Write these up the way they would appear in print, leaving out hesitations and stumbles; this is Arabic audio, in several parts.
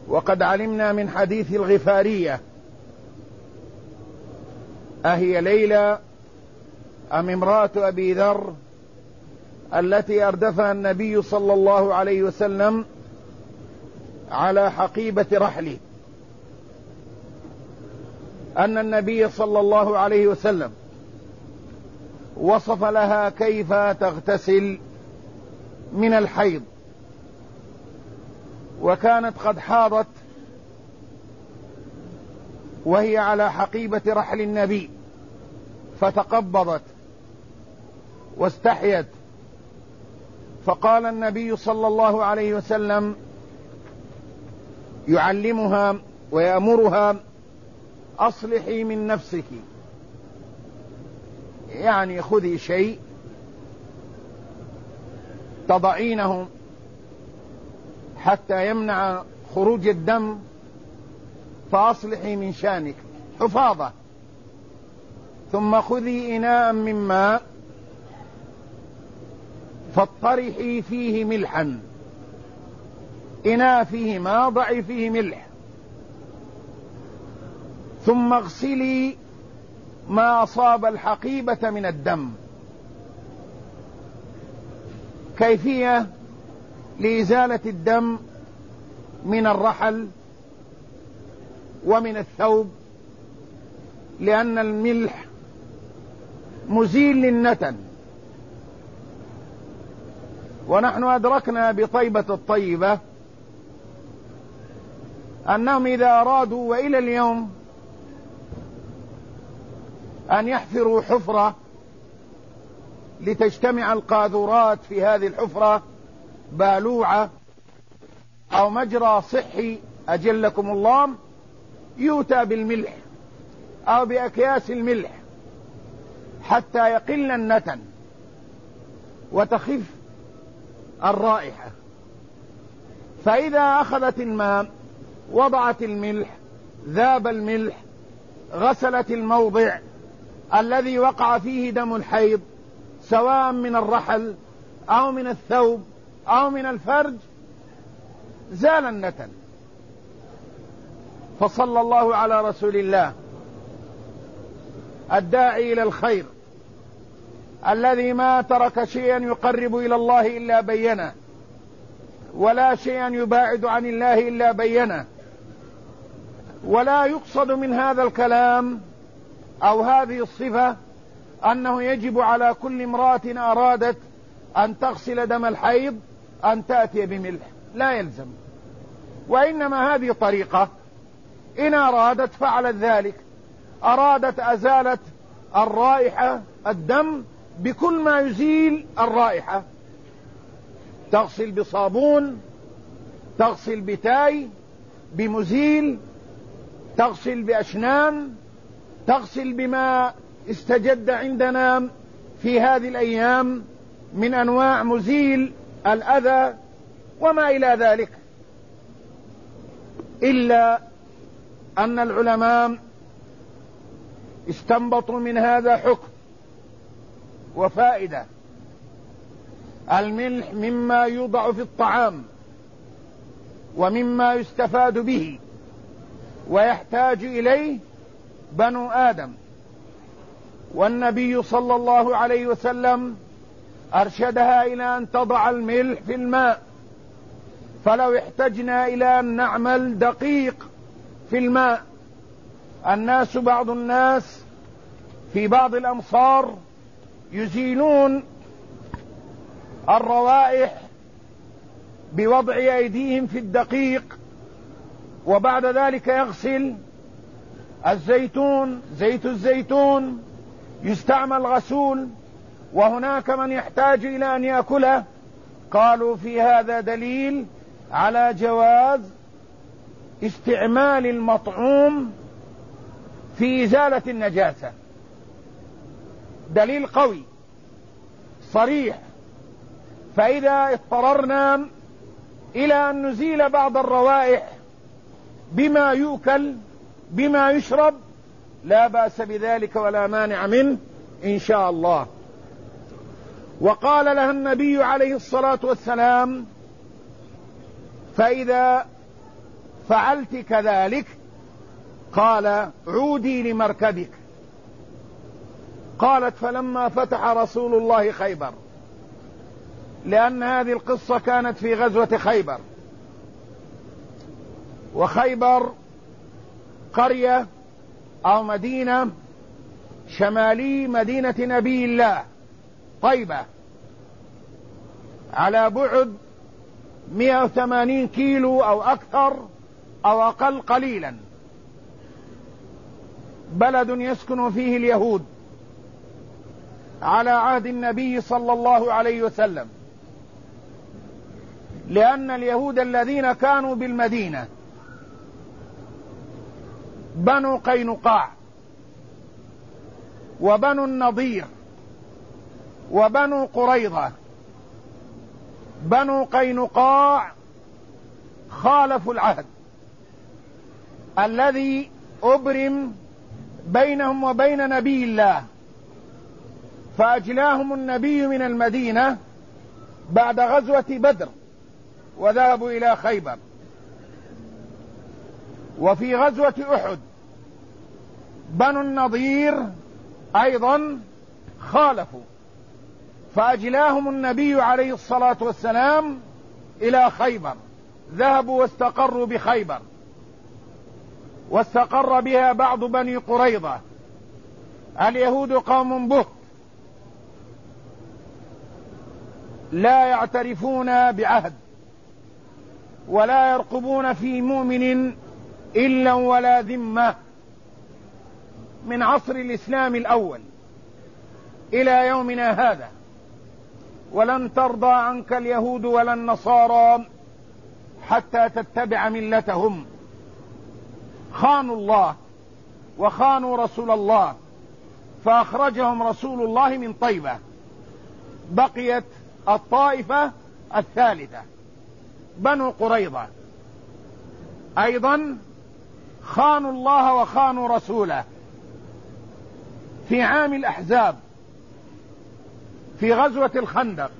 وقد علمنا من حديث الغفارية أهي ليلى أم امرأة أبي ذر التي أردفها النبي صلى الله عليه وسلم على حقيبة رحله، أن النبي صلى الله عليه وسلم وصف لها كيف تغتسل من الحيض، وكانت قد حاضت وهي على حقيبة رحل النبي، فتقبضت واستحيت، فقال النبي صلى الله عليه وسلم يعلمها ويأمرها: أصلحي من نفسك، يعني خذي شيء تضعينه حتى يمنع خروج الدم، فأصلحي من شانك، حفاظة، ثم خذي إناء من ماء فاطرحي فيه ملحا، إناء فيه ماء ضعي فيه ملح، ثم اغسلي ما أصاب الحقيبة من الدم. كيفية لإزالة الدم من الرحل ومن الثوب، لأن الملح مزيل للنتن، ونحن أدركنا بطيبة الطيبة أنهم إذا أرادوا وإلى اليوم أن يحفروا حفرة لتجتمع القاذورات في هذه الحفرة، بالوعة أو مجرى صحي أجلكم الله، يؤتى بالملح أو بأكياس الملح حتى يقل النتن وتخف الرائحة. فإذا أخذت الماء وضعت الملح، ذاب الملح، غسلت الموضع الذي وقع فيه دم الحيض سواء من الرحل أو من الثوب أو من الفرج، زال النتن. فصلى الله على رسول الله الداعي إلى الخير الذي ما ترك شيئا يقرب إلى الله إلا بينه، ولا شيئا يباعد عن الله إلا بينه، ولا يقصد من هذا الكلام أو هذه الصفة أنه يجب على كل امرأة أرادت أن تغسل دم الحيض أن تأتي بملح، لا يلزم، وإنما هذه طريقة، إن أرادت فعلت ذلك، أرادت أزالة الرائحة الدم بكل ما يزيل الرائحة، تغسل بصابون، تغسل بتاي، بمزيل، تغسل بأشنان، تغسل بما استجد عندنا في هذه الأيام من أنواع مزيل الأذى وما إلى ذلك. إلا أن العلماء استنبطوا من هذا حكم وفائدة: الملح مما يوضع في الطعام ومما يستفاد به ويحتاج إليه بنو آدم، والنبي صلى الله عليه وسلم أرشدها إلى أن تضع الملح في الماء، فلو احتجنا إلى أن نعمل دقيق في الماء، بعض الناس في بعض الأمصار يزيلون الروائح بوضع أيديهم في الدقيق، وبعد ذلك يغسل الزيتون، زيت الزيتون يستعمل غسول، وهناك من يحتاج إلى أن يأكله. قالوا في هذا دليل على جواز استعمال المطعوم في إزالة النجاسة، دليل قوي صريح. فإذا اضطررنا إلى أن نزيل بعض الروائح بما يؤكل بما يشرب لا بأس بذلك ولا مانع منه إن شاء الله. وقال لها النبي عليه الصلاة والسلام: فإذا فعلت كذلك؟ قال عودي لمركبك. قالت فلما فتح رسول الله خيبر، لأن هذه القصة كانت في غزوة خيبر، وخيبر قرية أو مدينة شمالي مدينة نبي الله طيبة، على بعد 180 كيلو أو أكثر أو أقل قليلا، بلد يسكن فيه اليهود على عهد النبي صلى الله عليه وسلم، لأن اليهود الذين كانوا بالمدينة بنو قينقاع وبنو النضير وبنو قريظة. بنو قينقاع خالفوا العهد الذي أبرم بينهم وبين نبي الله، فأجلاهم النبي من المدينة بعد غزوة بدر وذهبوا إلى خيبر. وفي غزوة أحد بنو النضير أيضا خالفوا، فأجلاهم النبي عليه الصلاة والسلام إلى خيبر، ذهبوا واستقروا بخيبر، واستقر بها بعض بني قريظة. اليهود قوم بهت لا يعترفون بعهد ولا يرقبون في مؤمن إلا ولا ذمة، من عصر الإسلام الأول إلى يومنا هذا. ولن ترضى عنك اليهود ولا النصارى حتى تتبع ملتهم. خانوا الله وخانوا رسول الله، فأخرجهم رسول الله من طيبة. بقيت الطائفة الثالثة بنو قريظة، أيضا خانوا الله وخانوا رسوله. في عام الأحزاب في غزوة الخندق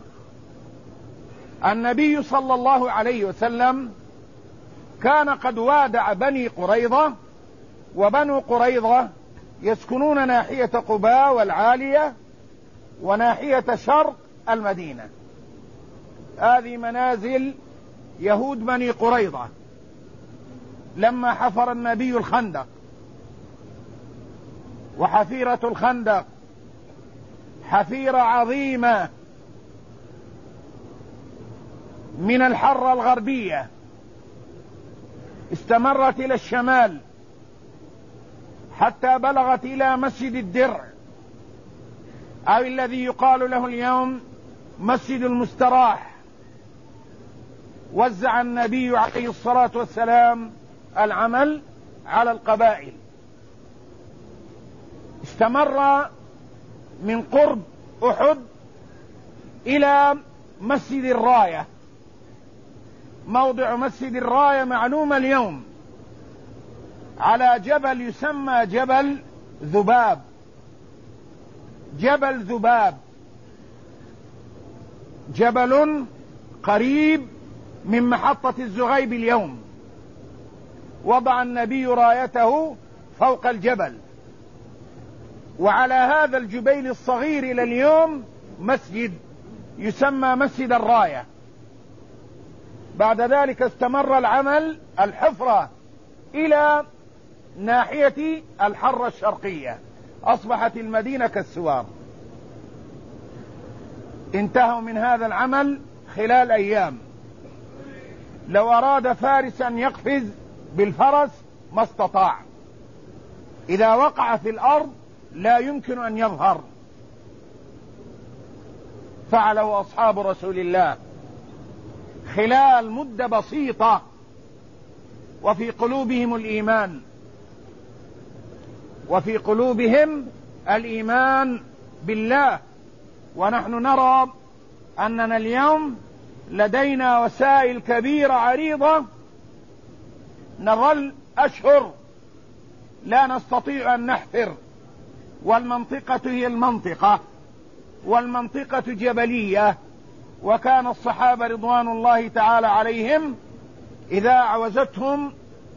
النبي صلى الله عليه وسلم كان قد وادع بني قريظة، وبنو قريظة يسكنون ناحية قباء والعالية وناحية شرق المدينة. هذه منازل يهود بني قريظة. لما حفر النبي الخندق، وحفيرة الخندق حفيرة عظيمة من الحرة الغربية، استمرت إلى الشمال حتى بلغت إلى مسجد الدرع، أو الذي يقال له اليوم مسجد المستراح. وزع النبي عليه الصلاة والسلام العمل على القبائل. استمر من قرب أحد إلى مسجد الراية. موضع مسجد الراية معلوم اليوم على جبل يسمى جبل ذباب. جبل ذباب جبل قريب من محطة الزغيب اليوم. وضع النبي رايته فوق الجبل، وعلى هذا الجبيل الصغير إلى اليوم مسجد يسمى مسجد الراية. بعد ذلك استمر العمل الحفرة إلى ناحية الحرة الشرقية، أصبحت المدينة كالسوار. انتهوا من هذا العمل خلال أيام. لو أراد فارس أن يقفز بالفرس ما استطاع، إذا وقع في الأرض لا يمكن أن يظهر. فعله أصحاب رسول الله خلال مدة بسيطة، وفي قلوبهم الإيمان، وفي قلوبهم الإيمان بالله. ونحن نرى أننا اليوم لدينا وسائل كبيرة عريضة، نظل أشهر لا نستطيع أن نحفر، والمنطقة هي المنطقة، والمنطقة جبلية. وكان الصحابة رضوان الله تعالى عليهم إذا عوزتهم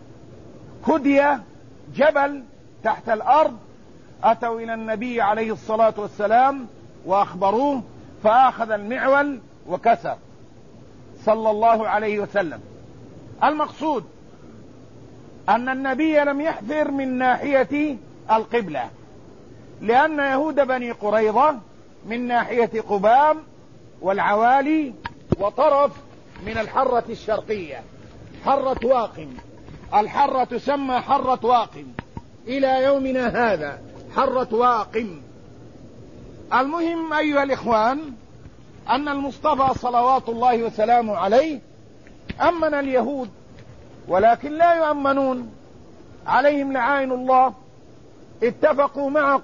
كدية جبل تحت الأرض، أتوا إلى النبي عليه الصلاة والسلام وأخبروه، فأخذ المعول وكسر صلى الله عليه وسلم. المقصود أن النبي لم يحذر من ناحية القبلة، لأن يهود بني قريظة من ناحية قبام والعوالي وطرف من الحرة الشرقية، حرة واقم. الحرة تسمى حرة واقم إلى يومنا هذا، حرة واقم. المهم أيها الإخوان أن المصطفى صلوات الله وسلامه عليه أمن اليهود، ولكن لا يؤمنون، عليهم لعائن الله. اتفقوا مع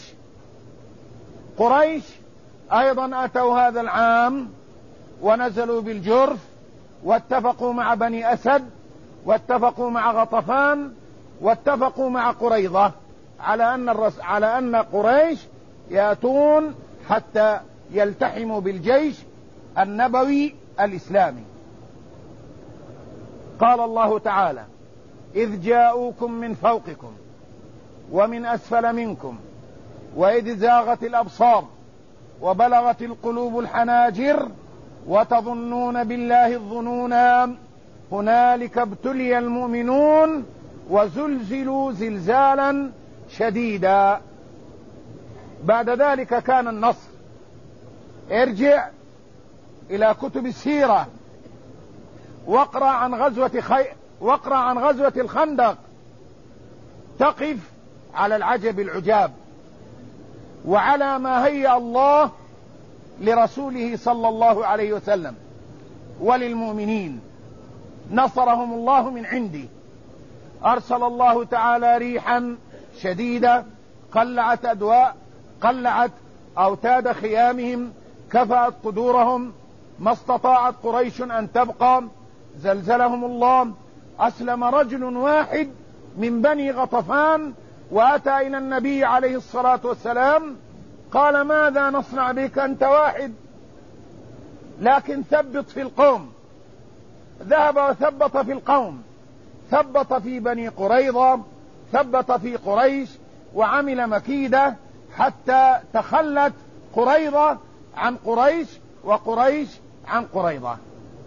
قريش أيضا أتوا هذا العام ونزلوا بالجرف، واتفقوا مع بني أسد، واتفقوا مع غطفان، واتفقوا مع قريظة على أن قريش يأتون حتى يلتحموا بالجيش النبوي الإسلامي. قال الله تعالى: إذ جاءوكم من فوقكم ومن أسفل منكم وإذ زاغت الأبصار وبلغت القلوب الحناجر وتظنون بالله الظنونا هنالك ابتلي المؤمنون وزلزلوا زلزالا شديدا. بعد ذلك كان النصر. ارجع إلى كتب السيرة واقرأ عن غزوة الخندق، تقف على العجب العجاب وعلى ما هيأ الله لرسوله صلى الله عليه وسلم وللمؤمنين. نصرهم الله من عنده، أرسل الله تعالى ريحا شديدة قلعت أوتاد خيامهم، كفأت قدورهم، ما استطاعت قريش أن تبقى، زلزلهم الله. أسلم رجل واحد من بني غطفان وأتى إلى النبي عليه الصلاة والسلام، قال: ماذا نصنع بك؟ أنت واحد، لكن ثبت في القوم. ذهب وثبت في القوم، ثبت في بني قريظة، ثبت في قريش، وعمل مكيدة حتى تخلت قريظة عن قريش وقريش عن قريظة.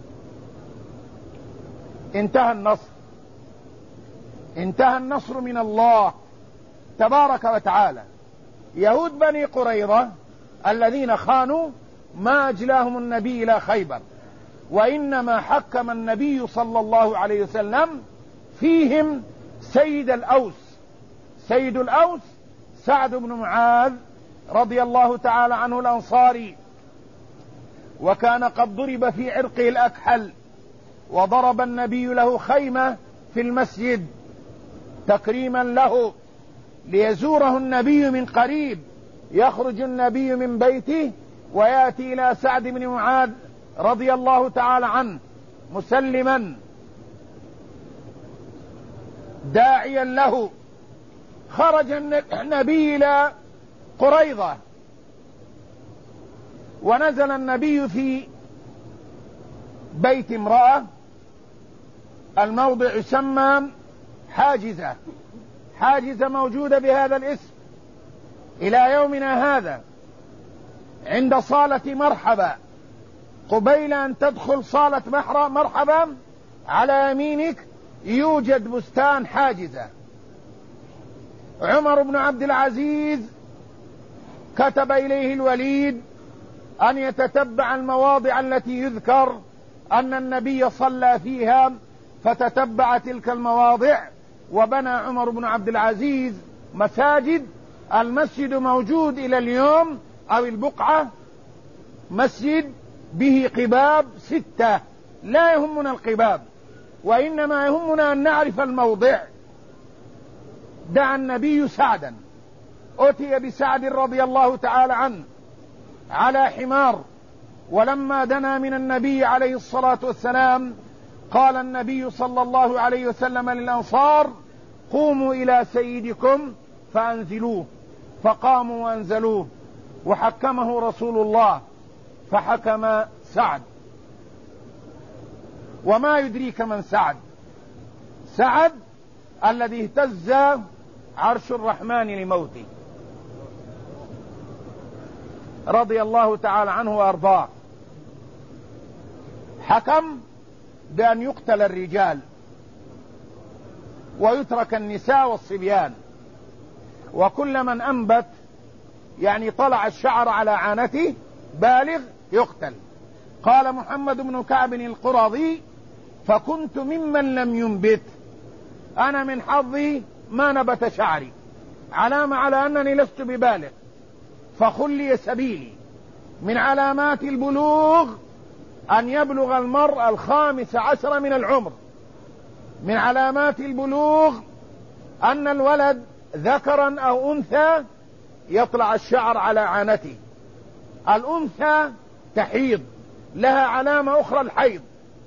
انتهى النصر من الله تبارك وتعالى. يهود بني قريظة الذين خانوا ما أجلاهم النبي إلى خيبر، وإنما حكم النبي صلى الله عليه وسلم فيهم سيد الأوس سعد بن معاذ رضي الله تعالى عنه الأنصاري، وكان قد ضرب في عرقه الأكحل، وضرب النبي له خيمة في المسجد تكريما له، ليزوره النبي من قريب. يخرج النبي من بيته ويأتي إلى سعد بن معاذ رضي الله تعالى عنه مسلما داعيا له. خرج النبي إلى قريظة، ونزل النبي في بيت امرأة، الموضع يسمى حاجزة موجودة بهذا الاسم إلى يومنا هذا، عند صالة مرحبا. قبيل أن تدخل صالة مرحبا على يمينك يوجد بستان حاجزة. عمر بن عبد العزيز كتب إليه الوليد أن يتتبع المواضع التي يذكر أن النبي صلى فيها، فتتبع تلك المواضع، وبنى عمر بن عبد العزيز مساجد. المسجد موجود إلى اليوم، أو البقعة، مسجد به قباب 6. لا يهمنا القباب، وإنما يهمنا أن نعرف الموضع. دعا النبي سعدا، أتي بسعد رضي الله تعالى عنه على حمار، ولما دنا من النبي عليه الصلاة والسلام قال النبي صلى الله عليه وسلم للأنصار: قوموا إلى سيدكم فأنزلوه. فقاموا وأنزلوه، وحكمه رسول الله فحكم سعد. وما يدريك من سعد الذي اهتز عرش الرحمن لموته رضي الله تعالى عنه وأرضاه. حكم بأن يقتل الرجال ويترك النساء والصبيان، وكل من أنبت يعني طلع الشعر على عانته بالغ يقتل. قال محمد بن كعب القرظي: فكنت ممن لم ينبت، أنا من حظي ما نبت شعري، علامة على أنني لست ببالغ، فخلي سبيلي. من علامات البلوغ أن يبلغ المرء 15 من العمر. من علامات البلوغ أن الولد ذكرا أو أنثى يطلع الشعر على عانته. الأنثى تحيض، لها علامة أخرى الحيض.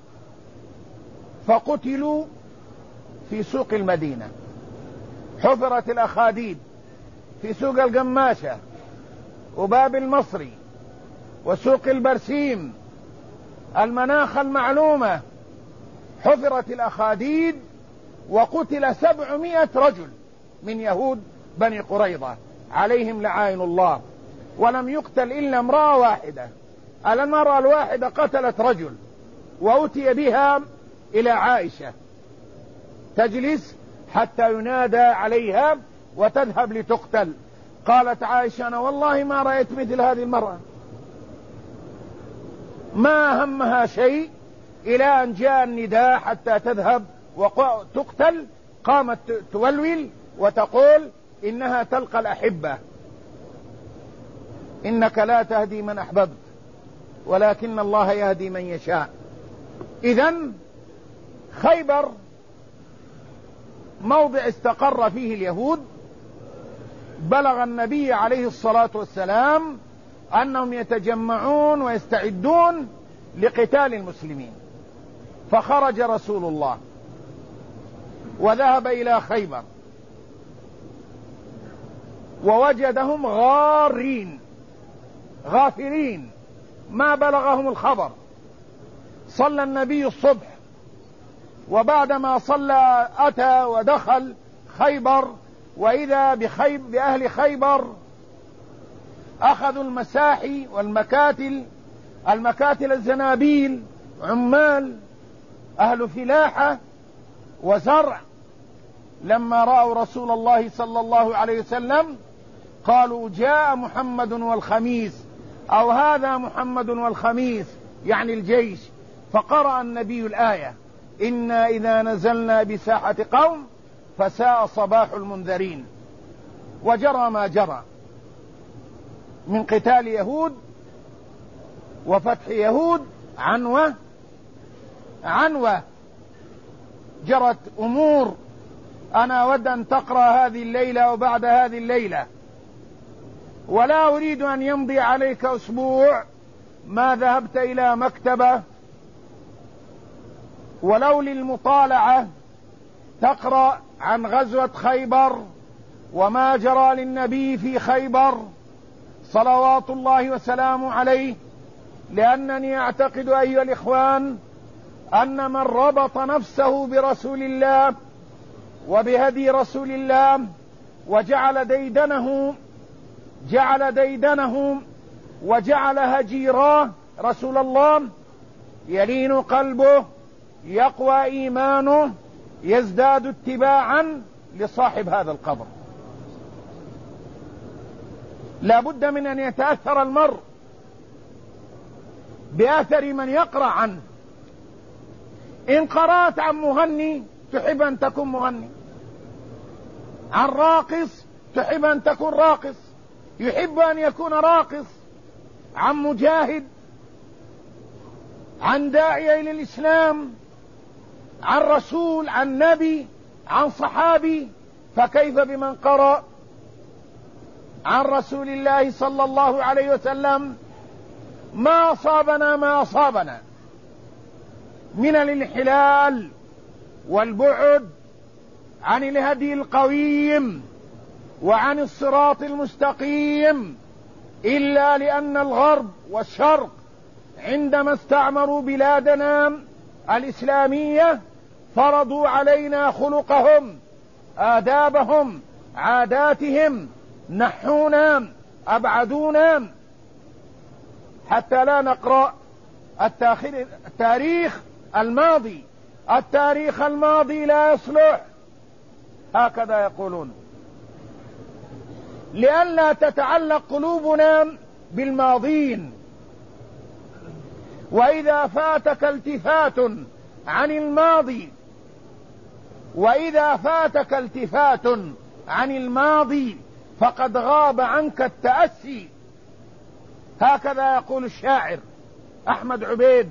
فقتلوا في سوق المدينة، حفرت الأخاديد في سوق القماشة وباب المصري وسوق البرسيم، المناخ المعلومة، حفرت الأخاديد وقتل 700 رجل من يهود بني قريظة عليهم لعائن الله، ولم يقتل إلا امرأة واحدة. المرأة الواحدة قتلت رجل وأتي بها إلى عائشة تجلس حتى ينادى عليها وتذهب لتقتل. قالت عائشة: أنا والله ما رأيت مثل هذه المرأة، ما همها شيء إلى أن جاء النداء حتى تذهب وتقتل. قامت تولول وتقول إنها تلقى الأحبة، إنك لا تهدي من أحببت ولكن الله يهدي من يشاء. إذن خيبر موضع استقر فيه اليهود. بلغ النبي عليه الصلاة والسلام أنهم يتجمعون ويستعدون لقتال المسلمين، فخرج رسول الله وذهب إلى خيبر ووجدهم غافلين ما بلغهم الخبر. صلى النبي الصبح، وبعدما صلى أتى ودخل خيبر، وإذا بأهل خيبر أخذوا المساحي والمكاتل، الزنابيل، عمال، أهل فلاحة وزرع. لما رأوا رسول الله صلى الله عليه وسلم قالوا: جاء محمد والخميس، أو هذا محمد والخميس، يعني الجيش. فقرأ النبي الآية: إنا إذا نزلنا بساحة قوم فساء صباح المنذرين. وجرى ما جرى من قتال يهود وفتح يهود عنوة جرت أمور أنا أود أن تقرأ هذه الليلة وبعد هذه الليلة، ولا أريد أن يمضي عليك أسبوع ما ذهبت إلى مكتبة ولو للمطالعة تقرأ عن غزوة خيبر وما جرى للنبي في خيبر صلوات الله وسلامه عليه، لأنني أعتقد أيها الإخوان أن من ربط نفسه برسول الله وبهدي رسول الله وجعل ديدنه وجعل هجيراه رسول الله، يلين قلبه، يقوى إيمانه، يزداد اتباعا لصاحب هذا القبر. لا بد من أن يتأثر المرء بأثر من يقرأ عنه. إن قرأت عن مغني تحب أن تكون مغني، عن راقص تحب أن تكون راقص، يحب أن يكون راقص، عن مجاهد، عن داعية إلى الإسلام، عن رسول، عن نبي، عن صحابي. فكيف بمن قرأ عن رسول الله صلى الله عليه وسلم؟ ما أصابنا من الانحلال والبعد عن الهدي القويم وعن الصراط المستقيم إلا لأن الغرب والشرق عندما استعمروا بلادنا الإسلامية فرضوا علينا خلقهم آدابهم، عاداتهم، نحونا، أبعدونا، حتى لا نقرأ التاريخ الماضي. التاريخ الماضي لا يصلح، هكذا يقولون، لئلا تتعلق قلوبنا بالماضين. وإذا فاتك التفات عن الماضي، وإذا فاتك التفات عن الماضي فقد غاب عنك التأسي، هكذا يقول الشاعر أحمد عبيد.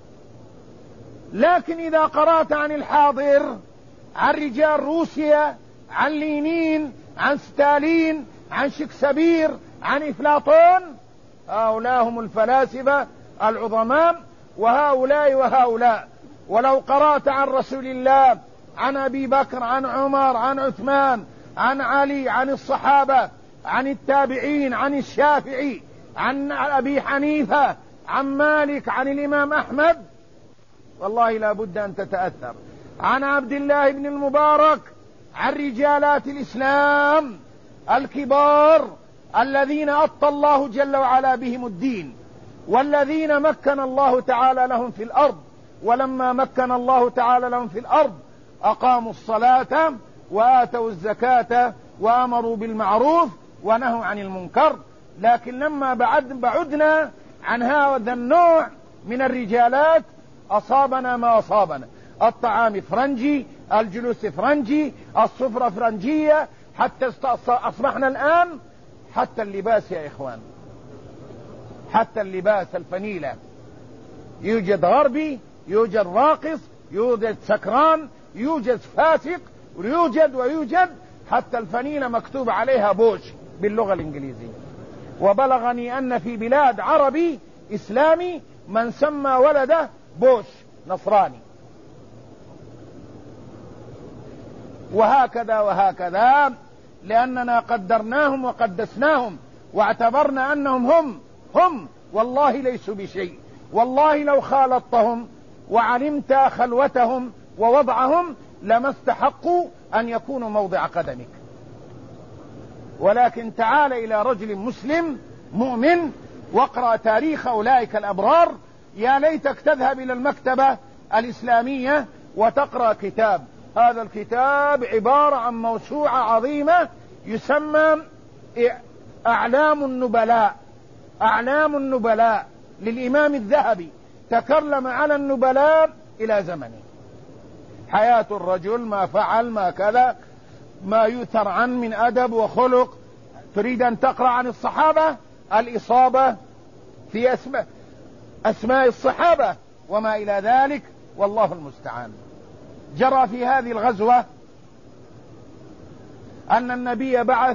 لكن إذا قرأت عن الحاضر، عن رجال روسيا، عن لينين، عن ستالين، عن شكسبير، عن أفلاطون، هؤلاء هم الفلاسفة العظماء، وهؤلاء وهؤلاء. ولو قرأت عن رسول الله، عن أبي بكر، عن عمر، عن عثمان، عن علي، عن الصحابة، عن التابعين، عن الشافعي، عن أبي حنيفة، عن مالك، عن الإمام أحمد، والله لا بد أن تتأثر. عن عبد الله بن المبارك، عن رجالات الإسلام الكبار الذين أطى الله جل وعلا بهم الدين، والذين مكن الله تعالى لهم في الأرض. ولما مكن الله تعالى لهم في الأرض أقاموا الصلاة وآتوا الزكاة وأمروا بالمعروف ونهوا عن المنكر. لكن لما بعدنا عن هذا النوع من الرجالات أصابنا ما أصابنا. الطعام فرنجي، الجلوس فرنجي، السفرة فرنجية، حتى أصبحنا الآن حتى اللباس يا إخوان، حتى اللباس، الفنيلة، يوجد غربي، يوجد راقص، يوجد سكران، يوجد فاسق، ويوجد حتى الفنيلة مكتوب عليها بوش باللغة الإنجليزية. وبلغني أن في بلاد عربي إسلامي من سمى ولده بوش نصراني. وهكذا وهكذا، لأننا قدرناهم وقدسناهم واعتبرنا أنهم هم والله ليسوا بشيء. والله لو خالطتهم وعلمت خلوتهم ووضعهم لما استحقوا أن يكونوا موضع قدمك. ولكن تعال إلى رجل مسلم مؤمن واقرأ تاريخ أولئك الأبرار. يا ليتك تذهب إلى المكتبة الإسلامية وتقرأ كتاب. هذا الكتاب عبارة عن موسوعة عظيمة يسمى أعلام النبلاء. أعلام النبلاء للإمام الذهبي، تكلم على النبلاء إلى زمنه، حياة الرجل، ما فعل، ما كذا، ما يؤثر عنه من أدب وخلق. تريد أن تقرأ عن الصحابة، الإصابة في أسماء الصحابة وما إلى ذلك، والله المستعان. جرى في هذه الغزوة أن النبي بعث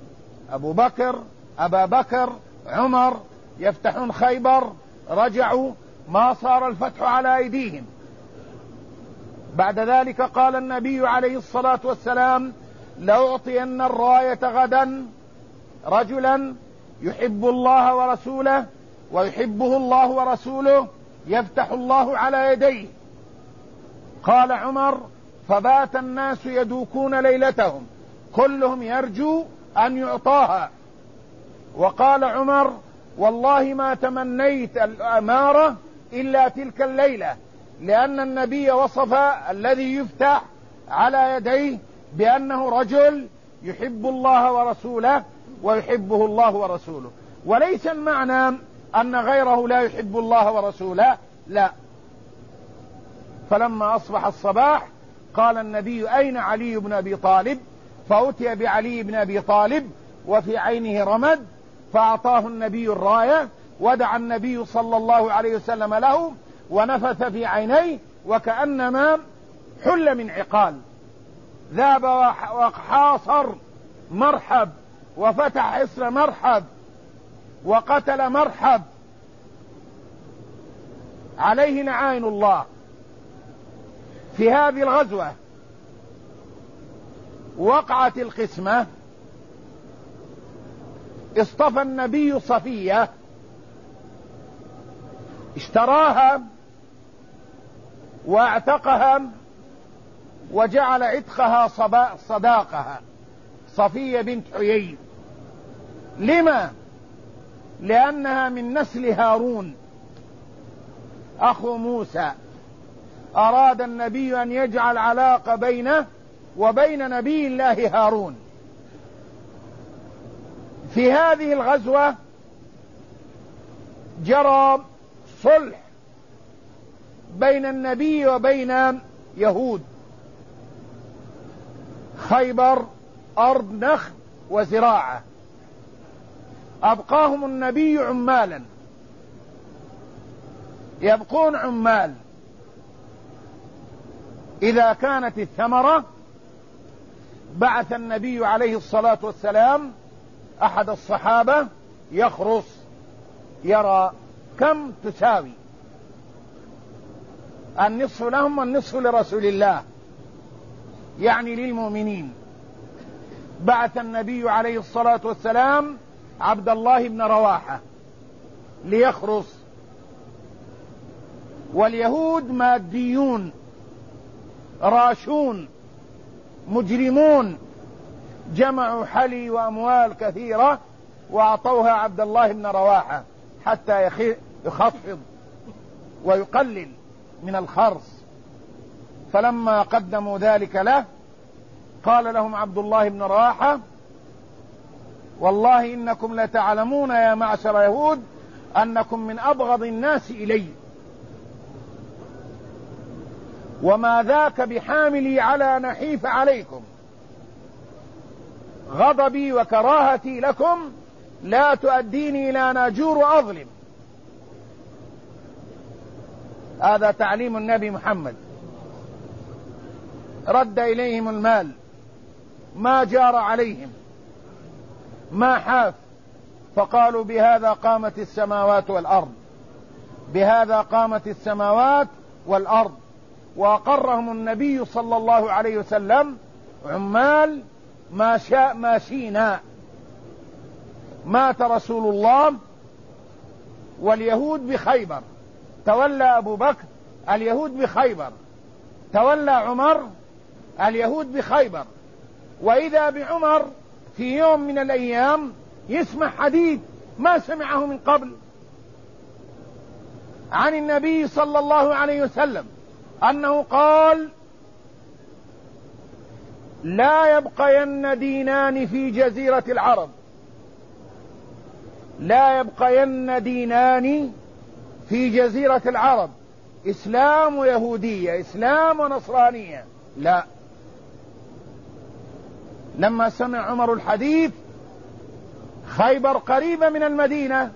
أبا بكر، عمر، يفتحون خيبر، رجعوا، ما صار الفتح على أيديهم. بعد ذلك قال النبي عليه الصلاة والسلام: لأعطين الراية غدا رجلا يحب الله ورسوله ويحبه الله ورسوله يفتح الله على يديه. قال عمر: فبات الناس يدوكون ليلتهم كلهم يرجو أن يعطاها. وقال عمر: والله ما تمنيت الأمارة إلا تلك الليلة، لأن النبي وصف الذي يفتح على يديه بأنه رجل يحب الله ورسوله ويحبه الله ورسوله. وليس المعنى أن غيره لا يحب الله ورسوله، لا. فلما أصبح الصباح قال النبي: أين علي بن أبي طالب؟ فأتي بعلي بن أبي طالب وفي عينه رمد، فأعطاه النبي الراية، ودعا النبي صلى الله عليه وسلم له ونفث في عينيه وكأنما حل من عقال. ذاب وحاصر مرحب، وفتح حصر مرحب، وقتل مرحب، عليه نعاين الله. في هذه الغزوة وقعت القسمة، اصطفى النبي صفية، اشتراها واعتقها وجعل عتقها صداقها صفية بنت حيي. لما؟ لأنها من نسل هارون أخو موسى. أراد النبي أن يجعل علاقة بينه وبين نبي الله هارون. في هذه الغزوة جرى صلح بين النبي وبين يهود خيبر، أرض نخل وزراعة. أبقاهم النبي عمالا، يبقون عمال. إذا كانت الثمرة بعث النبي عليه الصلاة والسلام أحد الصحابة يخرص يرى كم تساوي، النصف لهم والنصف لرسول الله، يعني للمؤمنين. بعث النبي عليه الصلاة والسلام عبد الله بن رواحة ليخرص. واليهود ماديون راشون مجرمون، جمعوا حلي وأموال كثيرة وأعطوها عبد الله بن رواحة حتى يخفض ويقلل من الخرص. فلما قدموا ذلك له قال لهم عبد الله بن رواحة: والله إنكم لتعلمون يا معشر يهود أنكم من أبغض الناس إلي، وما ذاك بحاملي على نحيف عليكم، غضبي وكراهتي لكم لا تؤديني إلى أن أجور وأظلم. هذا تعليم النبي محمد. رد إليهم المال، ما جار عليهم، ما حاف. فقالوا: بهذا قامت السماوات والأرض، بهذا قامت السماوات والأرض. وأقرهم النبي صلى الله عليه وسلم عمال ما شاء ما شينا. مات رسول الله واليهود بخيبر، تولى أبو بكر اليهود بخيبر، تولى عمر اليهود بخيبر. وإذا بعمر في يوم من الأيام يسمع حديث ما سمعه من قبل عن النبي صلى الله عليه وسلم أنه قال: لا يبقين دينان في جزيرة العرب، لا يبقين دينان في جزيرة العرب، إسلام ويهودية، إسلام ونصرانية. لا. لما سمع عمر الحديث، خيبر قريبة من المدينة،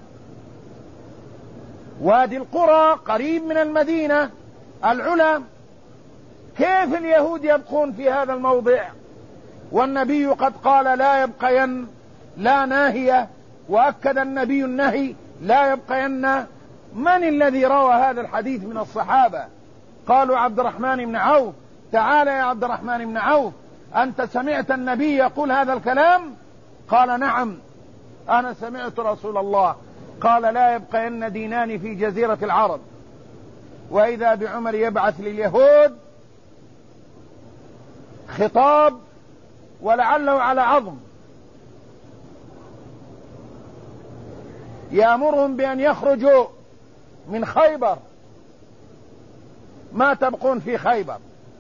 وادي القرى قريب من المدينة العلا، كيف اليهود يبقون في هذا الموضع والنبي قد قال لا يبقين، لا ناهية، وأكد النبي النهي لا يبقين. من الذي روى هذا الحديث من الصحابة؟ قالوا: عبد الرحمن بن عوف. تعال يا عبد الرحمن بن عوف، أنت سمعت النبي يقول هذا الكلام؟ قال: نعم، أنا سمعت رسول الله قال لا يبقين دينان في جزيرة العرب. وإذا بعمر يبعث لليهود خطاب ولعله على عظم، يأمرهم بأن يخرجوا من خيبر، ما تبقون في خيبر.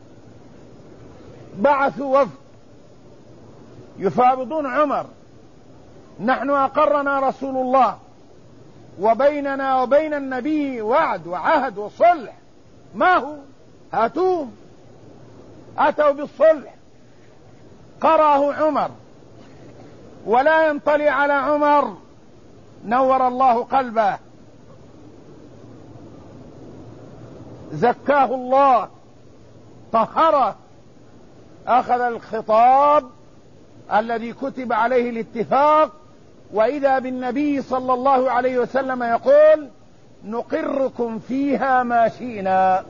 بعثوا وفد يفاوضون عمر: نحن أقرنا رسول الله وبيننا وبين النبي وعد وعهد وصلح، ما هو؟ هاتوه. أتوا بالصلح، قرأه عمر ولا ينطلي على عمر، نور الله قلبه، زكاه الله، طهره. أخذ الخطاب الذي كتب عليه الاتفاق، وإذا بالنبي صلى الله عليه وسلم يقول: نقركم فيها ما شئنا،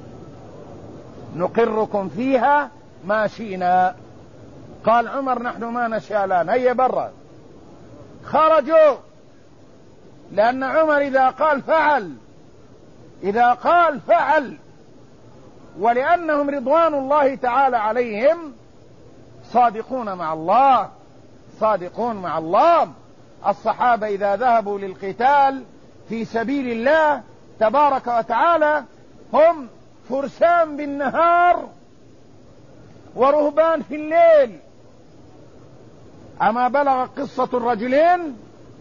نقركم فيها ما شئنا. قال عمر: نحن ما نشاء الآن، هيا برا. خرجوا، لأن عمر إذا قال فعل، إذا قال فعل. ولأنهم رضوان الله تعالى عليهم صادقون مع الله، صادقون مع الله. الصحابة إذا ذهبوا للقتال في سبيل الله تبارك وتعالى هم فرسان بالنهار ورهبان في الليل. أما بلغ قصة الرجلين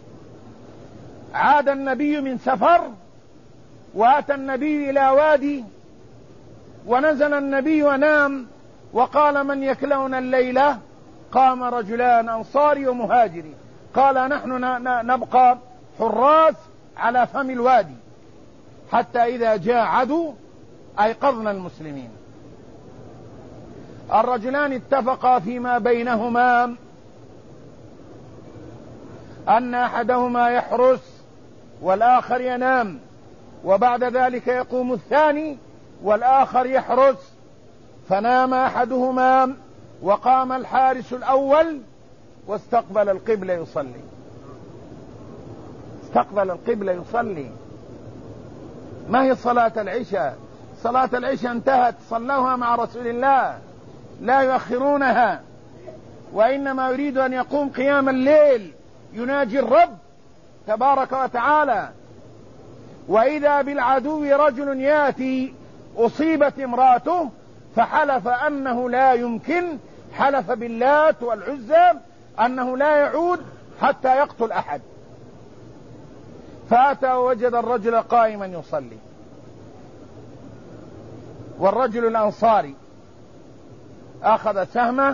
عاد النبي من سفر وأتى النبي إلى وادي ونزل النبي ونام، وقال: من يكلون الليلة؟ قام رجلان أنصاري ومهاجري، قال: نحن نبقى حراس على فم الوادي حتى إذا جاء عدو أيقظنا المسلمين. الرجلان اتفقا فيما بينهما أن أحدهما يحرس والآخر ينام، وبعد ذلك يقوم الثاني والآخر يحرس. فنام أحدهما وقام الحارس الأول واستقبل القبلة يصلي، استقبل القبلة يصلي. ما هي صلاة العشاء؟ صلاة العشاء انتهت، صلوها مع رسول الله، لا يؤخرونها، وإنما يريد أن يقوم قيام الليل يناجي الرب تبارك وتعالى. وإذا بالعدو رجل ياتي أصيبت امراته فحلف أنه لا يمكن، حلف باللات والعزى أنه لا يعود حتى يقتل أحد. فأتى ووجد الرجل قائما يصلي، والرجل الأنصاري أخذ سهمه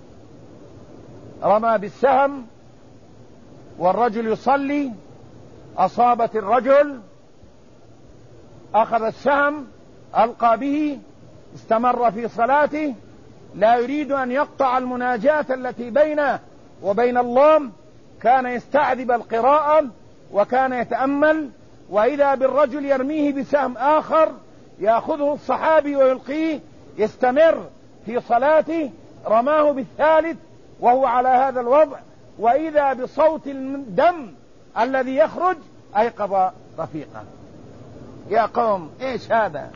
رمى بالسهم والرجل يصلي، أصابت الرجل، أخذ السهم ألقى به، استمر في صلاته، لا يريد أن يقطع المناجاة التي بينه وبين الله. كان يستعذب القراءة وكان يتأمل، وإذا بالرجل يرميه بسهم آخر يأخذه الصحابي ويلقيه، يستمر في صلاته، رماه بالثالث وهو على هذا الوضع، وإذا بصوت الدم الذي يخرج أيقظ رفيقه. يا قوم إيش هذا؟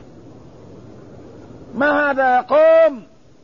ما هذا يا قوم؟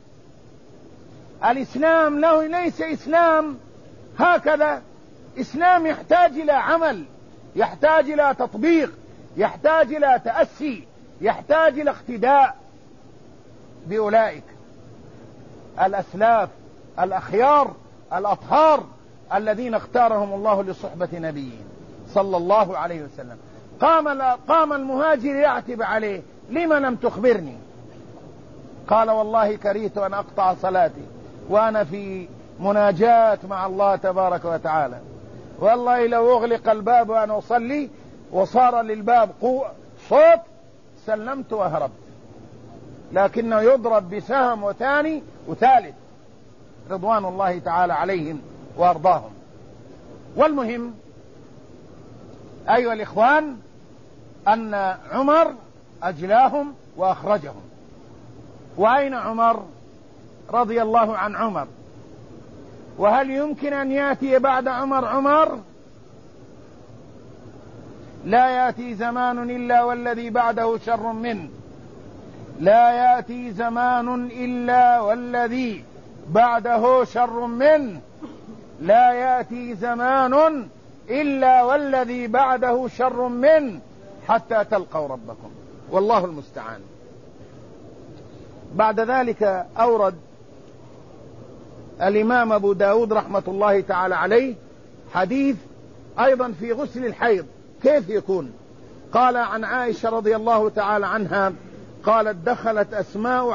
الإسلام له ليس إسلام هكذا، إسلام يحتاج إلى عمل، يحتاج إلى تطبيق، يحتاج إلى تأسي، يحتاج إلى اقتداء بأولئك الأسلاف الأخيار الأطهار الذين اختارهم الله لصحبة نبيه صلى الله عليه وسلم. قام المهاجر يعتب عليه: لما لم تخبرني؟ قال: والله كرهت أن أقطع صلاتي وأنا في مناجاة مع الله تبارك وتعالى، والله لو أغلق الباب وأنا أصلي وصار للباب صوت سلمت وهربت، لكنه يضرب بسهم وثاني وثالث رضوان الله تعالى عليهم وأرضاهم. والمهم أيها الإخوان أن عمر أجلاهم وأخرجهم. وأين عمر رضي الله عن عمر؟ وهل يمكن أن يأتي بعد عمر؟ لا يأتي زمان إلا والذي بعده شر منه، لا يأتي زمان إلا والذي بعده شر منه، لا يأتي زمان إلا والذي بعده شر منه حتى تلقوا ربكم، والله المستعان. بعد ذلك أورد الإمام أبو داود رحمة الله تعالى عليه حديث أيضا في غسل الحيض كيف يكون. قال عن عائشة رضي الله تعالى عنها قالت: دخلت أسماء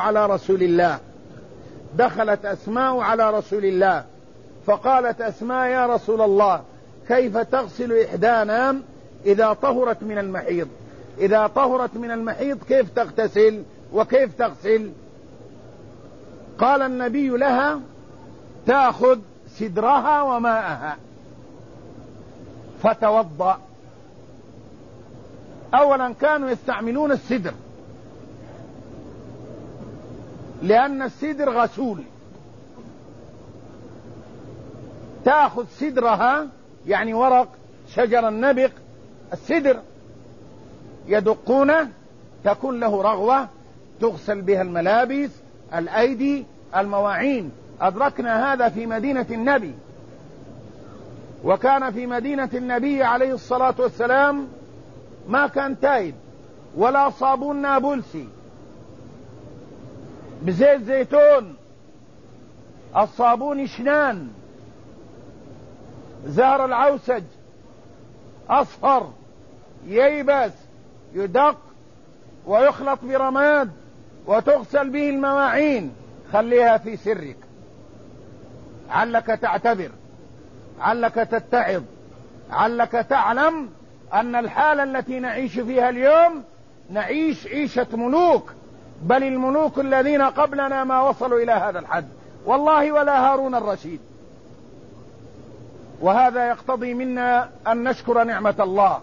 على رسول الله فقالت أسماء: يا رسول الله، كيف تغسل إحدانا إذا طهرت من المحيض؟ إذا طهرت من المحيض كيف تغتسل وكيف تغسل؟ قال النبي لها: تأخذ سدرها وماءها فتوضأ. أولا كانوا يستعملون السدر لأن السدر غسول. تأخذ سدرها يعني ورق شجر النبق، السدر يدقونه، تكون له رغوة، تغسل بها الملابس، الأيدي، المواعين. أدركنا هذا في مدينة النبي، وكان في مدينة النبي عليه الصلاة والسلام ما كان تايد ولا صابون نابلسي بزيت زيتون، الصابون شنان، زهر العوسج أصفر ييبس يدق ويخلط برماد وتغسل به المواعين. خليها في سرك، علك تعتبر، علك تتعظ، علك تعلم أن الحالة التي نعيش فيها اليوم نعيش عيشة ملوك، بل الملوك الذين قبلنا ما وصلوا إلى هذا الحد والله ولا هارون الرشيد. وهذا يقتضي منا أن نشكر نعمة الله،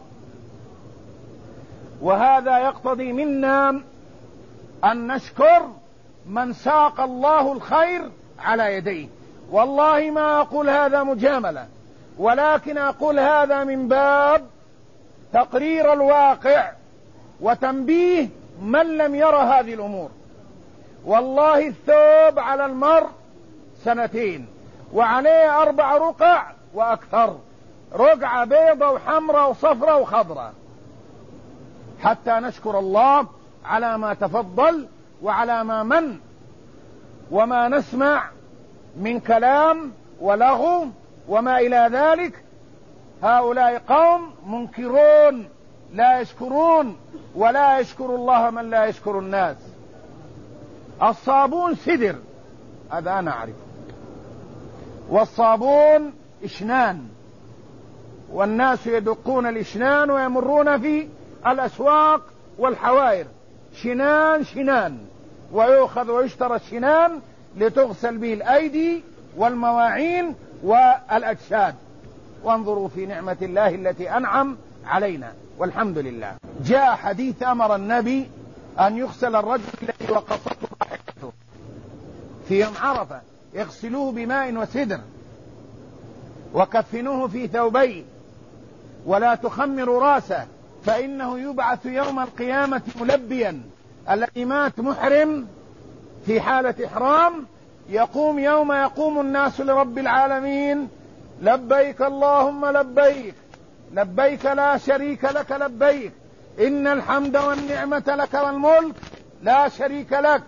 وهذا يقتضي منا أن نشكر من ساق الله الخير على يديه. والله ما أقول هذا مجاملة، ولكن أقول هذا من باب تقرير الواقع وتنبيه من لم يرى هذه الأمور. والله الثوب على المرء 2 وعليه 4 رقع وأكثر، رقعة بيضة وحمرة وصفرة وخضرة، حتى نشكر الله على ما تفضل وعلى ما من. وما نسمع من كلام ولغو وما إلى ذلك، هؤلاء قوم منكرون لا يشكرون، ولا يشكر الله من لا يشكر الناس. الصابون سدر، هذا أنا أعرف، والصابون إشنان، والناس يدقون الإشنان ويمرون في الأسواق والحوائر شنان شنان، ويؤخذ ويشترى الشنان لتغسل به الأيدي والمواعين والأجساد. وانظروا في نعمة الله التي أنعم علينا، والحمد لله. جاء حديث أمر النبي أن يغسل الرجل الذي وقصته راحلته في يوم عرفة، اغسلوه بماء وسدر وكفنوه في ثوبين ولا تخمروا راسه، فإنه يبعث يوم القيامة ملبيا. الذي مات محرم في حالة إحرام يقوم يوم يقوم الناس لرب العالمين: لبيك اللهم لبيك، لبيك لا شريك لك لبيك، إن الحمد والنعمة لك والملك لا شريك لك.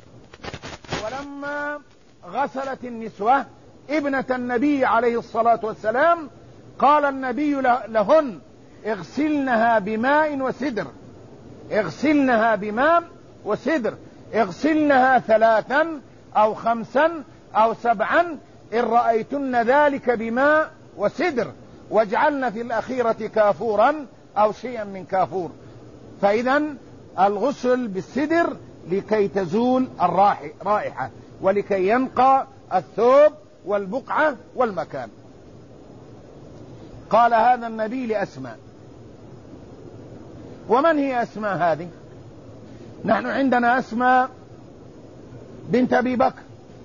ولما غسلت النسوة ابنة النبي عليه الصلاة والسلام قال النبي لهن: اغسلنها بماء وسدر، اغسلنها بماء وسدر، اغسلنها 3 أو 5 أو 7 إن رأيتن ذلك بماء وسدر، واجعلن في الأخيرة كافورا أو شيئا من كافور. فإذا الغسل بالسدر لكي تزول الرائحة ولكي ينقى الثوب والبقعة والمكان. قال هذا النبي لأسماء. ومن هي أسماء هذه؟ نحن عندنا أسماء بنت أبي بكر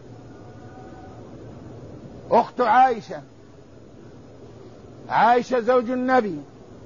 أخت عائشة، عائشة زوج النبي.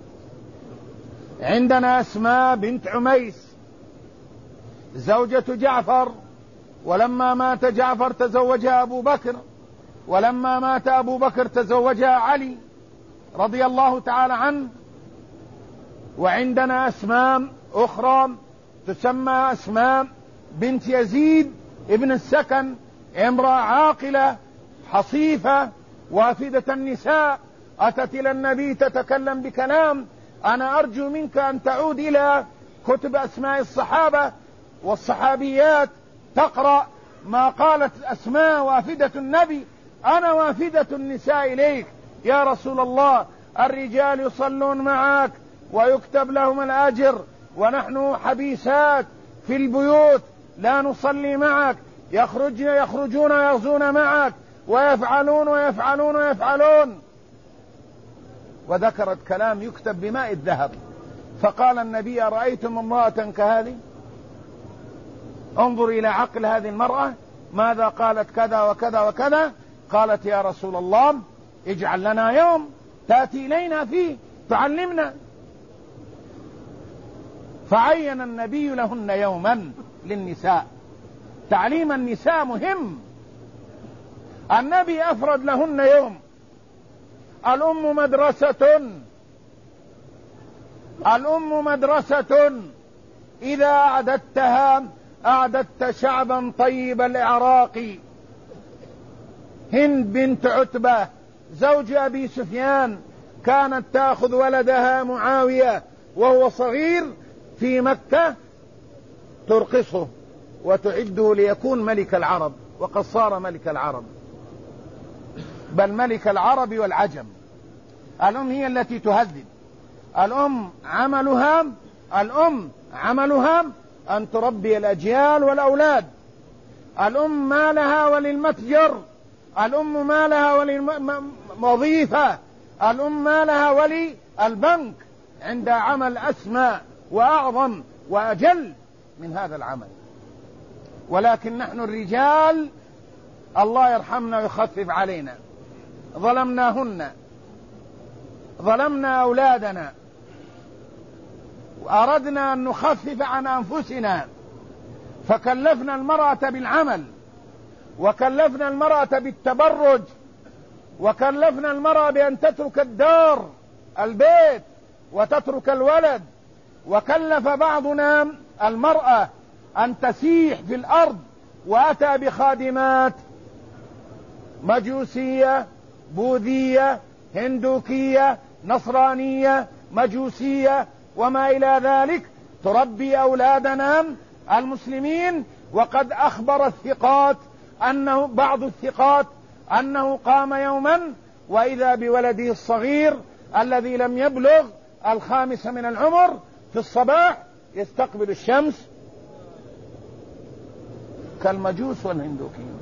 عندنا أسماء بنت عميس زوجة جعفر، ولما مات جعفر تزوجها أبو بكر، ولما مات أبو بكر تزوجها علي رضي الله تعالى عنه. وعندنا أسماء أخرى تسمى أسماء بنت يزيد ابن السكن، امرأة عاقلة حصيفة وافدة النساء، أتت إلى النبي تتكلم بكلام. أنا أرجو منك أن تعود إلى كتب أسماء الصحابة والصحابيات تقرأ ما قالت أسماء وافدة النبي: أنا وافدة النساء إليك يا رسول الله، الرجال يصلون معك ويكتب لهم الأجر، ونحن حبيسات في البيوت لا نصلي معك، يخرجون ويغزون معك ويفعلون ويفعلون ويفعلون. وذكرت كلام يكتب بماء الذهب. فقال النبي: أرأيتم امرأة كهذه؟ انظر إلى عقل هذه المرأة، ماذا قالت؟ كذا وكذا وكذا. قالت: يا رسول الله اجعل لنا يوم تأتي إلينا فيه تعلمنا. فعين النبي لهن يوما للنساء. تعليم النساء مهم. النبي أفرد لهن يوم. الأم مدرسة إذا أعددتها أعددت شعبا طيب الإعراق. هند بنت عتبة زوج أبي سفيان كانت تأخذ ولدها معاوية وهو صغير في مكة ترقصه وتعده ليكون ملك العرب، وقد صار ملك العرب، بل ملك العرب والعجم. الأم هي التي تهذب. الأم عملها أن تربي الأجيال والأولاد. الأم ما لها وللمتجر، الأم ما لها وللوظيفة، الأم ما لها وللبنك، عند عمل أسمى وأعظم وأجل من هذا العمل. ولكن نحن الرجال الله يرحمنا ويخفف علينا، ظلمناهن، ظلمنا أولادنا، وأردنا أن نخفف عن أنفسنا، فكلفنا المرأة بالعمل، وكلفنا المرأة بالتبرج، وكلفنا المرأة بأن تترك الدار البيت وتترك الولد، وكلف بعضنا المرأة أن تسيح في الأرض، وأتى بخادمات مجوسية بوذية هندوكية نصرانية مجوسية وما إلى ذلك تربي أولادنا المسلمين. وقد أخبر الثقات أنه بعض الثقات أنه قام يوما وإذا بولده الصغير الذي لم يبلغ 5 من العمر في الصباح يستقبل الشمس كالمجوس والهندوكيين.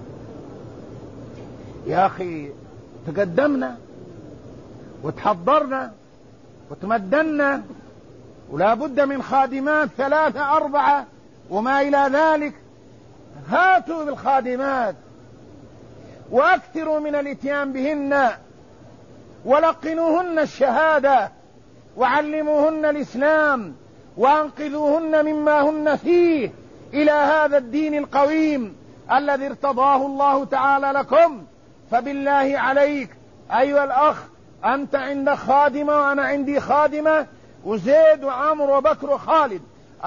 يا أخي تقدمنا وتحضرنا وتمدنا، ولا بد من خادمات 3 4 وما إلى ذلك. هاتوا بالخادمات وأكثروا من الاتيان بهن، ولقنوهن الشهادة، وعلموهن الإسلام، وأنقذوهن مما هن فيه إلى هذا الدين القويم الذي ارتضاه الله تعالى لكم. فبالله عليك أيها الأخ، أنت عندك خادمة وأنا عندي خادمة، وزيد وعمر وبكر وخالد،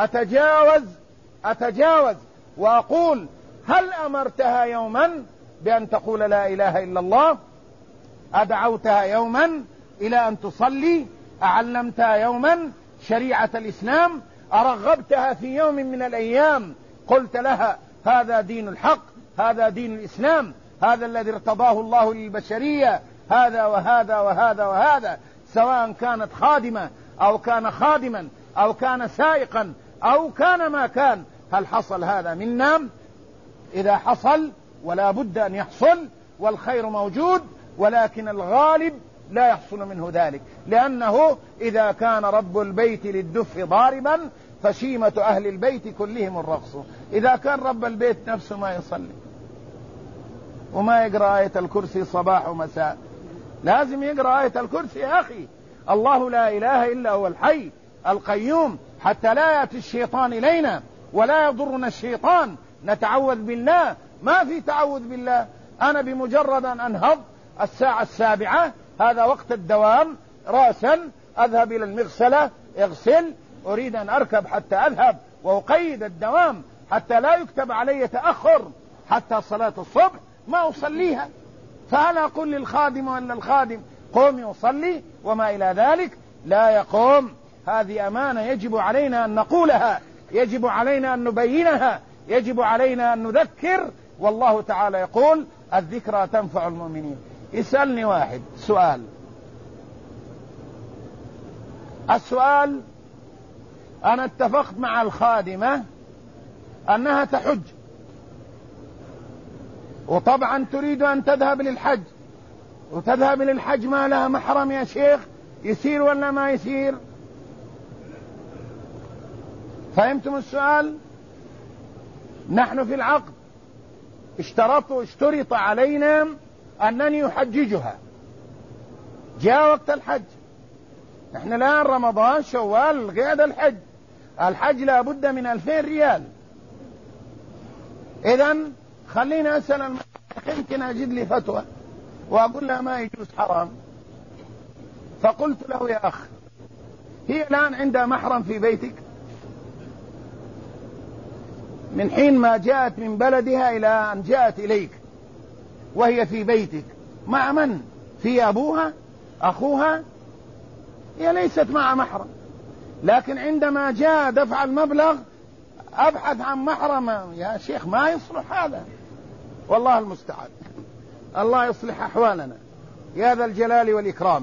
أتجاوز وأقول: هل أمرتها يوما بأن تقول لا إله إلا الله؟ أدعوتها يوما إلى أن تصلي؟ أعلمتها يوما شريعة الإسلام؟ أرغبتها في يوم من الأيام قلت لها هذا دين الحق، هذا دين الإسلام، هذا الذي ارتضاه الله للبشرية، هذا وهذا وهذا وهذا، سواء كانت خادمة أو كان خادما أو كان سائقا أو كان ما كان؟ هل حصل هذا منا؟ إذا حصل ولا بد أن يحصل والخير موجود، ولكن الغالب لا يحصل منه ذلك، لأنه إذا كان رب البيت للدف ضاربا فشيمة أهل البيت كلهم الرقص. إذا كان رب البيت نفسه ما يصلي وما يقرأ آية الكرسي صباح ومساء، لازم يقرأ آية الكرسي يا أخي. الله لا إله إلا هو الحي القيوم، حتى لا يأتي الشيطان إلينا ولا يضرنا الشيطان. نتعوذ بالله، ما في تعوذ بالله. أنا بمجرد أن أنهض 7:00 هذا وقت الدوام رأسا أذهب إلى المغسلة اغسل، أريد أن أركب حتى أذهب وأقيد الدوام حتى لا يكتب علي تأخر حتى صلاة الصبح ما أصليها. فهل أقول للخادم ولا الخادم قومي وصلي وما إلى ذلك؟ لا يقوم. هذه أمانة يجب علينا أن نقولها، يجب علينا أن نبينها، يجب علينا أن نذكر. والله تعالى يقول: الذكرى تنفع المؤمنين. يسألني واحد السؤال: أنا اتفقت مع الخادمة أنها تحج، وطبعا تريد أن تذهب للحج، وتذهب للحج ما لها محرم يا شيخ، يسير ولا ما يسير؟ فهمتم السؤال؟ نحن في العقد اشترط علينا أنني أحججها. جاء وقت الحج، نحن الآن رمضان شوال قاعد الحج لا بد من 2000 ريال إذن خلينا أسأل المشايخ يمكن أجد لي فتوى وأقول لها ما يجوز حرام. فقلت له يا أخ، هي الآن عندها محرم في بيتك؟ من حين ما جاءت من بلدها إلى أن جاءت إليك وهي في بيتك مع من؟ في أبوها؟ أخوها؟ هي ليست مع محرم، لكن عندما جاء دفع المبلغ أبحث عن محرم. يا شيخ ما يصلح هذا، والله المستعان. الله يصلح أحوالنا يا ذا الجلال والإكرام.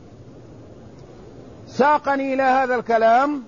ساقني إلى هذا الكلام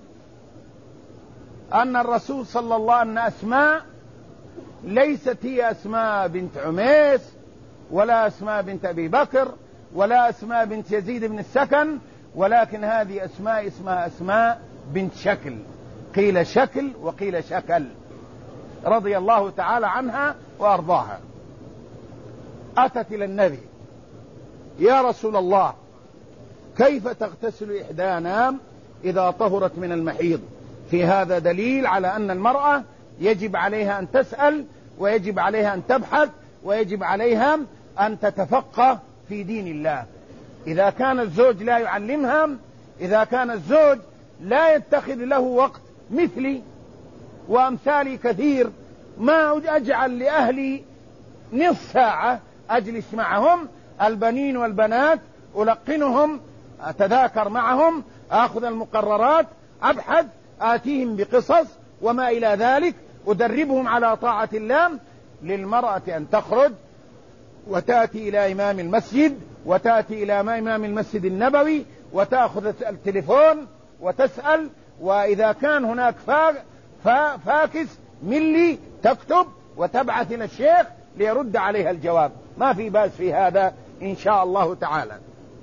أن الرسول صلى الله عليه وسلم، أن أسماء ليست هي أسماء بنت عميس ولا أسماء بنت أبي بكر ولا أسماء بنت يزيد بن السكن، ولكن هذه أسماء اسمها أسماء بنت شكل، قيل شكل وقيل شكل، رضي الله تعالى عنها وأرضاها. أتت إلى النبي: يا رسول الله، كيف تغتسل إحدانا إذا طهرت من المحيض؟ في هذا دليل على أن المرأة يجب عليها أن تسأل، ويجب عليها أن تبحث، ويجب عليها أن تتفقه في دين الله. إذا كان الزوج لا يعلمها، إذا كان الزوج لا يتخذ له وقت مثلي وأمثالي كثير، ما أجعل لأهلي نصف ساعة أجلس معهم، البنين والبنات ألقنهم، أتذاكر معهم، أخذ المقررات، أبحث، آتيهم بقصص وما إلى ذلك، أدربهم على طاعة الله. للمرأة أن تخرج وتأتي إلى إمام المسجد، وتأتي إلى إمام المسجد النبوي، وتأخذ التليفون وتسأل، وإذا كان هناك فاكس ملي تكتب وتبعث إلى الشيخ ليرد عليها الجواب. ما في بأس في هذا إن شاء الله تعالى.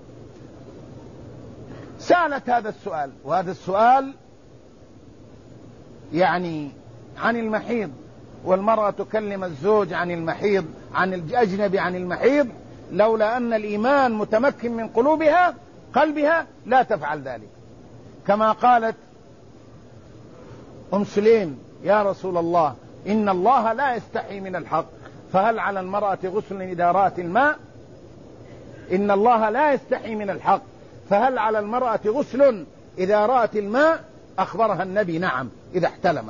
سألت هذا السؤال، وهذا السؤال يعني عن المحيض، والمرأة تكلم الزوج عن المحيض، عن الأجنبي عن المحيض، لولا أن الإيمان متمكن من قلبها لا تفعل ذلك. كما قالت أم سليم: يا رسول الله، إن الله لا يستحي من الحق، فهل على المرأة غسل إذا رأت الماء؟ إن الله لا يستحي من الحق، فهل على المرأة غسل إذا رأت الماء؟ أخبرها النبي: نعم، إذا احتلمت.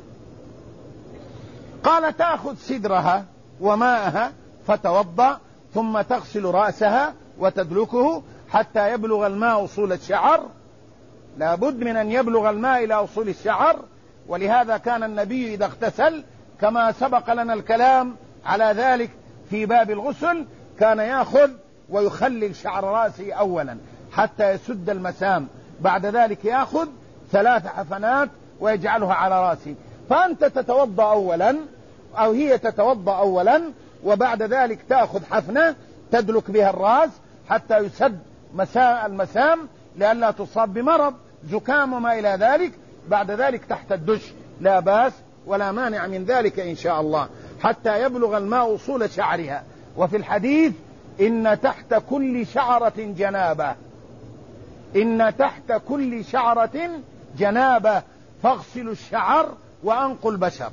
قال: تأخذ سدرها وماءها فتوضأ، ثم تغسل رأسها وتدلكه حتى يبلغ الماء أصول الشعر. لابد من أن يبلغ الماء إلى أصول الشعر، ولهذا كان النبي إذا اغتسل، كما سبق لنا الكلام على ذلك في باب الغسل، كان يأخذ ويخلل شعر رأسه أولا حتى يسد المسام، بعد ذلك يأخذ 3 حفنات ويجعلها على رأسه. فأنت تتوضأ أولا، أو هي تتوضأ أولا، وبعد ذلك تأخذ حفنة تدلك بها الرأس حتى يسد المسام لئلا تصاب بمرض زكام وما إلى ذلك. بعد ذلك تحت الدش، لا بأس ولا مانع من ذلك إن شاء الله، حتى يبلغ الماء أصول شعرها. وفي الحديث: إن تحت كل شعرة جنابة، إن تحت كل شعرة جنابة، فاغسلوا الشعر وأنقوا البشر.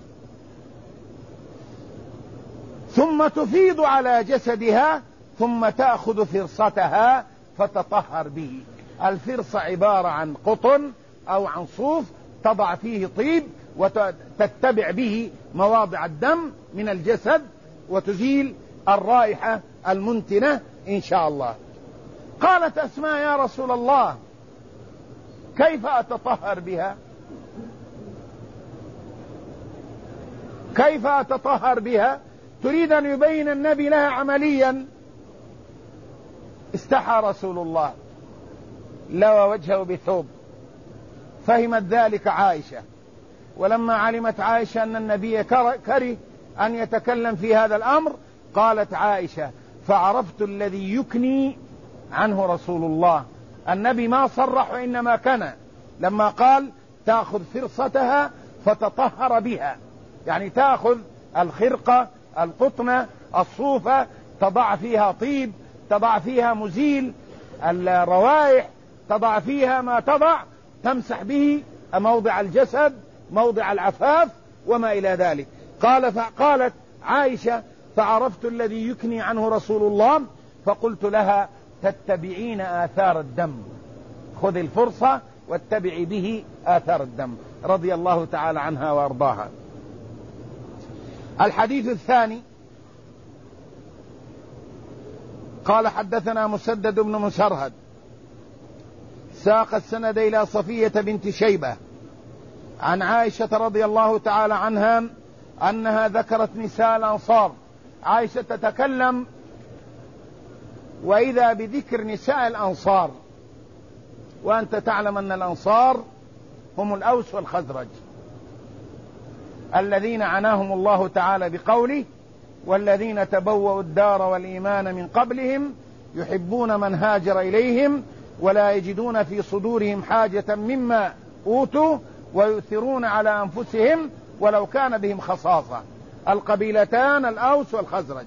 ثم تفيض على جسدها، ثم تأخذ فرصتها فتطهر به. الفرصة عبارة عن قطن أو عن صوف تضع فيه طيب وتتبع به مواضع الدم من الجسد وتزيل الرائحة المنتنة إن شاء الله. قالت أسماء: يا رسول الله، كيف أتطهر بها؟ كيف أتطهر بها؟ تريد أن يبين النبي لها عمليا. استحى رسول الله، لوى وجهه بثوب. فهمت ذلك عائشة، ولما علمت عائشة أن النبي كره أن يتكلم في هذا الأمر، قالت عائشة: فعرفت الذي يكني عنه رسول الله. النبي ما صرح، وإنما كان لما قال: تأخذ فرصتها فتطهر بها، يعني تأخذ الخرقة، القطنة، الصوفة، تضع فيها طيب، تضع فيها مزيل الروائح، تضع فيها ما تضع، تمسح به موضع الجسد، موضع العفاف وما إلى ذلك. فقالت عائشة: فعرفت الذي يكني عنه رسول الله، فقلت لها: تتبعين آثار الدم، خذ الفرصة واتبعي به آثار الدم، رضي الله تعالى عنها وأرضاها. الحديث الثاني: قال: حدثنا مسدد بن مسرهد ساق السند إلى صفية بنت شيبة عن عائشة رضي الله تعالى عنها أنها ذكرت نساء الأنصار. عائشة تتكلم وإذا بذكر نساء الأنصار، وأنت تعلم أن الأنصار هم الأوس والخزرج الذين عناهم الله تعالى بقوله: والذين تبوأوا الدار والإيمان من قبلهم يحبون من هاجر إليهم ولا يجدون في صدورهم حاجة مما أوتوا ويؤثرون على أنفسهم ولو كان بهم خصاصة. القبيلتان الأوس والخزرج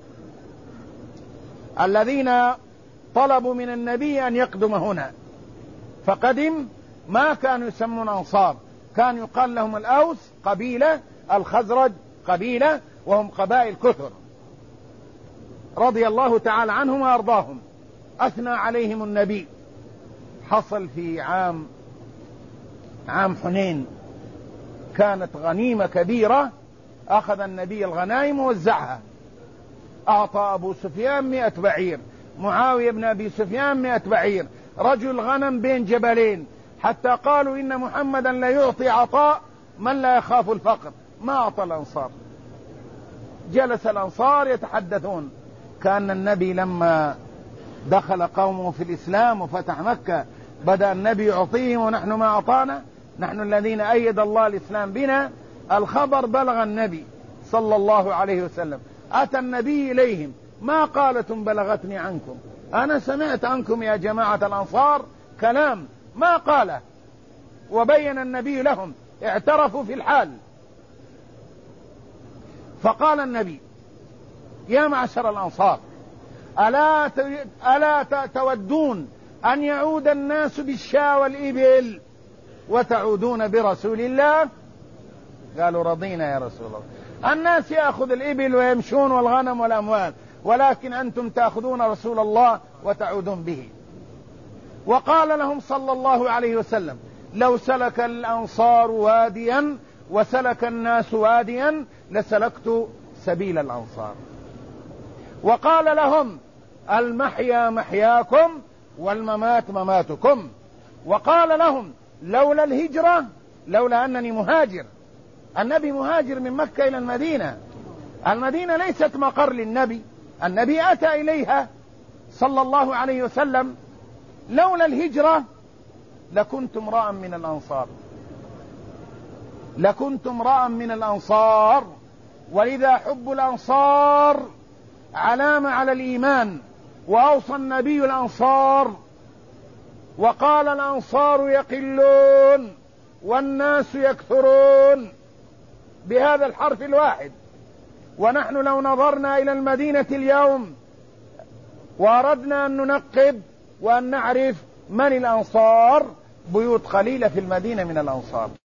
الذين طلبوا من النبي أن يقدم هنا، فقدم. ما كانوا يسمون أنصار، كان يقال لهم الأوس قبيلة، الخزرج قبيلة، وهم قبائل كثر، رضي الله تعالى عنهم وأرضاهم. أثنى عليهم النبي. حصل في عام حنين كانت غنيمة كبيرة، أخذ النبي الغنائم ووزعها. أعطى أبو سفيان 100 بعير، معاوية بن أبي سفيان 100 بعير، رجل غنم بين جبلين، حتى قالوا إن محمدا لا يعطي عطاء من لا يخاف الفقر. ما أعطى الأنصار. جلس الأنصار يتحدثون. كان النبي لما دخل قومه في الإسلام وفتح مكة بدأ النبي يعطيهم ونحن ما أعطانا، نحن الذين أيد الله الإسلام بنا. الخبر بلغ النبي صلى الله عليه وسلم، أتى النبي إليهم: ما قالتم بلغتني عنكم، أنا سمعت عنكم يا جماعة الأنصار كلام ما قاله. وبين النبي لهم، اعترفوا في الحال. فقال النبي: يا معشر الأنصار، ألا تودون أن يعود الناس بالشاة والإبل وتعودون برسول الله؟ قالوا: رضينا يا رسول الله. الناس يأخذ الإبل ويمشون والغنم والأموال، ولكن أنتم تأخذون رسول الله وتعودون به. وقال لهم صلى الله عليه وسلم: لو سلك الأنصار واديا وسلك الناس واديا لسلكت سبيل الأنصار. وقال لهم: المحيا محياكم والممات مماتكم. وقال لهم: لولا الهجرة، لولا أنني مهاجر، النبي مهاجر من مكة إلى المدينة، المدينة ليست مقر للنبي، النبي أتى إليها صلى الله عليه وسلم. لولا الهجرة لكنت امرأ من الأنصار، لكنت امرأ من الأنصار. ولذا حب الأنصار علامة على الإيمان. وأوصى النبي الأنصار وقال: الأنصار يقلون والناس يكثرون، بهذا الحرف الواحد. ونحن لو نظرنا إلى المدينة اليوم وأردنا أن ننقب وأن نعرف من الأنصار، بيوت قليلة في المدينة من الأنصار.